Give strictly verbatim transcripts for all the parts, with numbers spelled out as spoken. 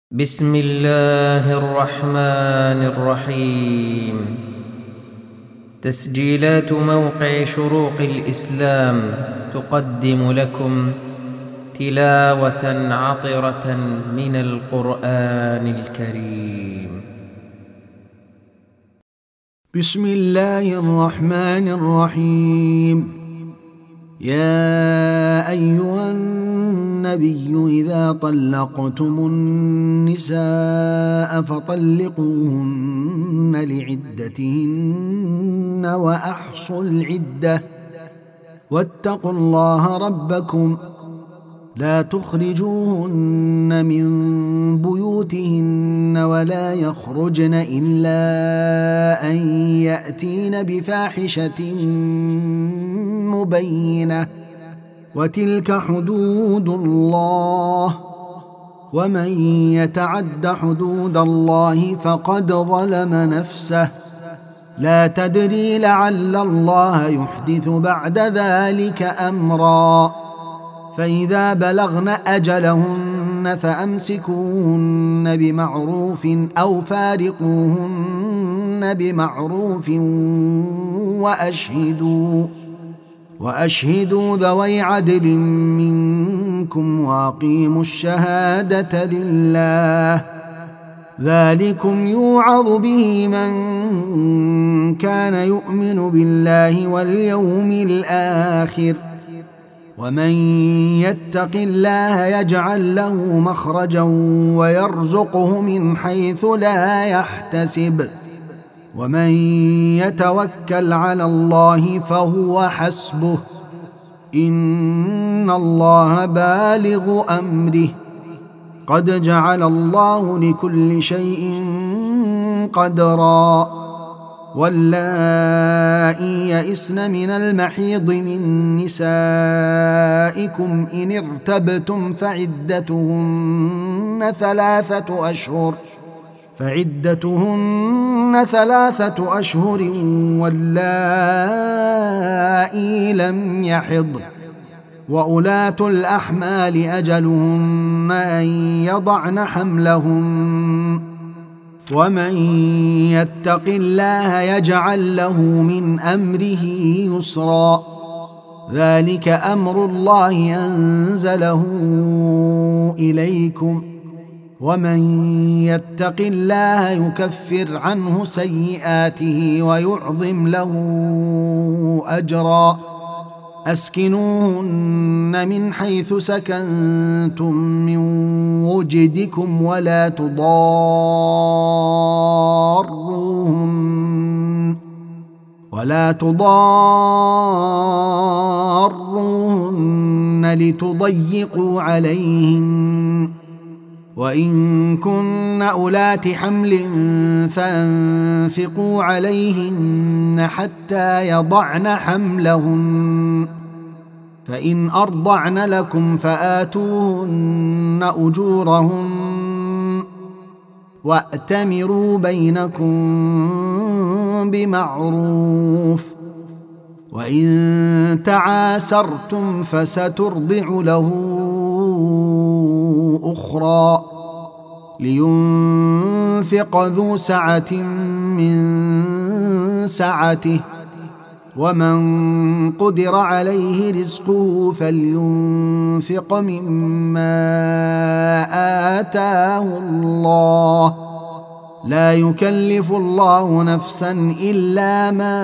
بسم الله الرحمن الرحيم. تسجيلات موقع شروق الإسلام تقدم لكم تلاوة عطرة من القرآن الكريم. بسم الله الرحمن الرحيم. يا أيها النبي إذا طلقتم النساء فطلقوهن لعدتهن وأحصوا العدة واتقوا الله ربكم لا تخرجوهن من بيوتهن ولا يخرجن إلا أن يأتين بفاحشة مبينة وتلك حدود الله ومن يتعد حدود الله فقد ظلم نفسه لا تدري لعل الله يحدث بعد ذلك أمرا فإذا بلغن أجلهن فأمسكوهن بمعروف أو فارقوهن بمعروف وأشهدوا وأشهدوا ذوي عدل منكم وأقيموا الشهادة لله ذلكم يوعظ به من كان يؤمن بالله واليوم الآخر ومن يتق الله يجعل له مخرجا ويرزقه من حيث لا يحتسب ومن يتوكل على الله فهو حسبه إن الله بالغ أمره قد جعل الله لكل شيء قدرا واللائي يئسن من المحيض من نسائكم إن ارتبتم فعدتهن ثلاثة أشهر فعدتهن ثلاثة أشهر واللائي لم يحض وأولاة الأحمال أجلهن أن يضعن حملهن ومن يتق الله يجعل له من أمره يسرا ذلك أمر الله أنزله إليكم ومن يتق الله يكفر عنه سيئاته ويعظم له أجرا أسكنوهن من حيث سكنتم من وجدكم ولا تضاروهن ولا تضاروهن لتضيقوا عليهن وإن كن أولات حمل فأنفقوا عليهن حتى يضعن حملهن فإن أرضعن لكم فآتوهن أجورهن وأتمروا بينكم بمعروف وإن تعاسرتم فسترضع له أخرى لينفق ذو سعة من سعته ومن قدر عليه رزقه فلينفق مما آتاه الله لا يكلف الله نفسا إلا ما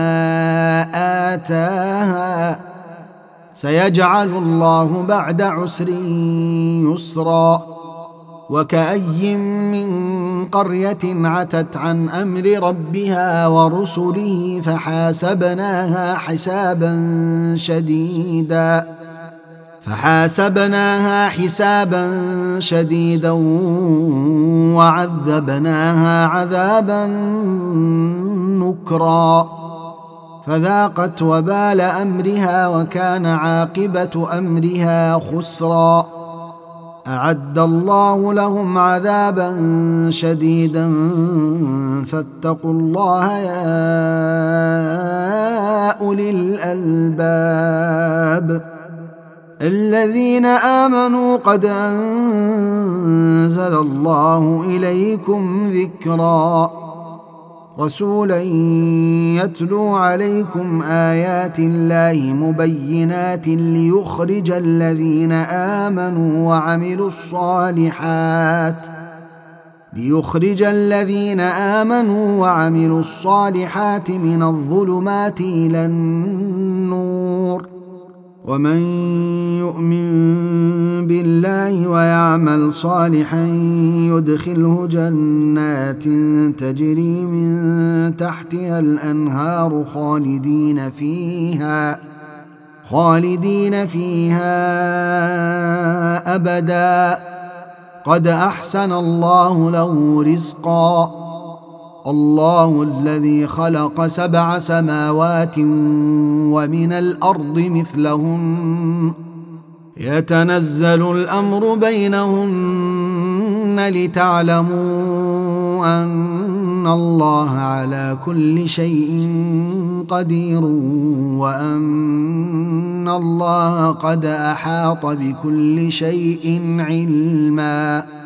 آتاها سيجعل الله بعد عسر يسرا وكأي من قرية عتت عن أمر ربها ورسله فحاسبناها حسابا شديدا فحاسبناها حسابا شديدا وعذبناها عذابا نكرا فذاقت وبال أمرها وكان عاقبة أمرها خسرا أعد الله لهم عذابا شديدا فاتقوا الله يا أولي الألباب الذين آمنوا قد أنزل الله إليكم ذكرا رسولا يتلو عليكم آيات الله مبينات ليخرج الذين آمنوا وعملوا الصالحات ليخرج الذين آمنوا وعملوا الصالحات من الظلمات إلى النور ومن يؤمن بالله ويعمل صالحا يدخله جنات تجري من تحتها الأنهار خالدين فيها خالدين فيها أبدا قد أحسن الله له رزقا الله الذي خلق سبع سماوات ومن الأرض مثلهن يتنزل الأمر بينهن لتعلموا أن الله على كل شيء قدير وأن الله قد أحاط بكل شيء علما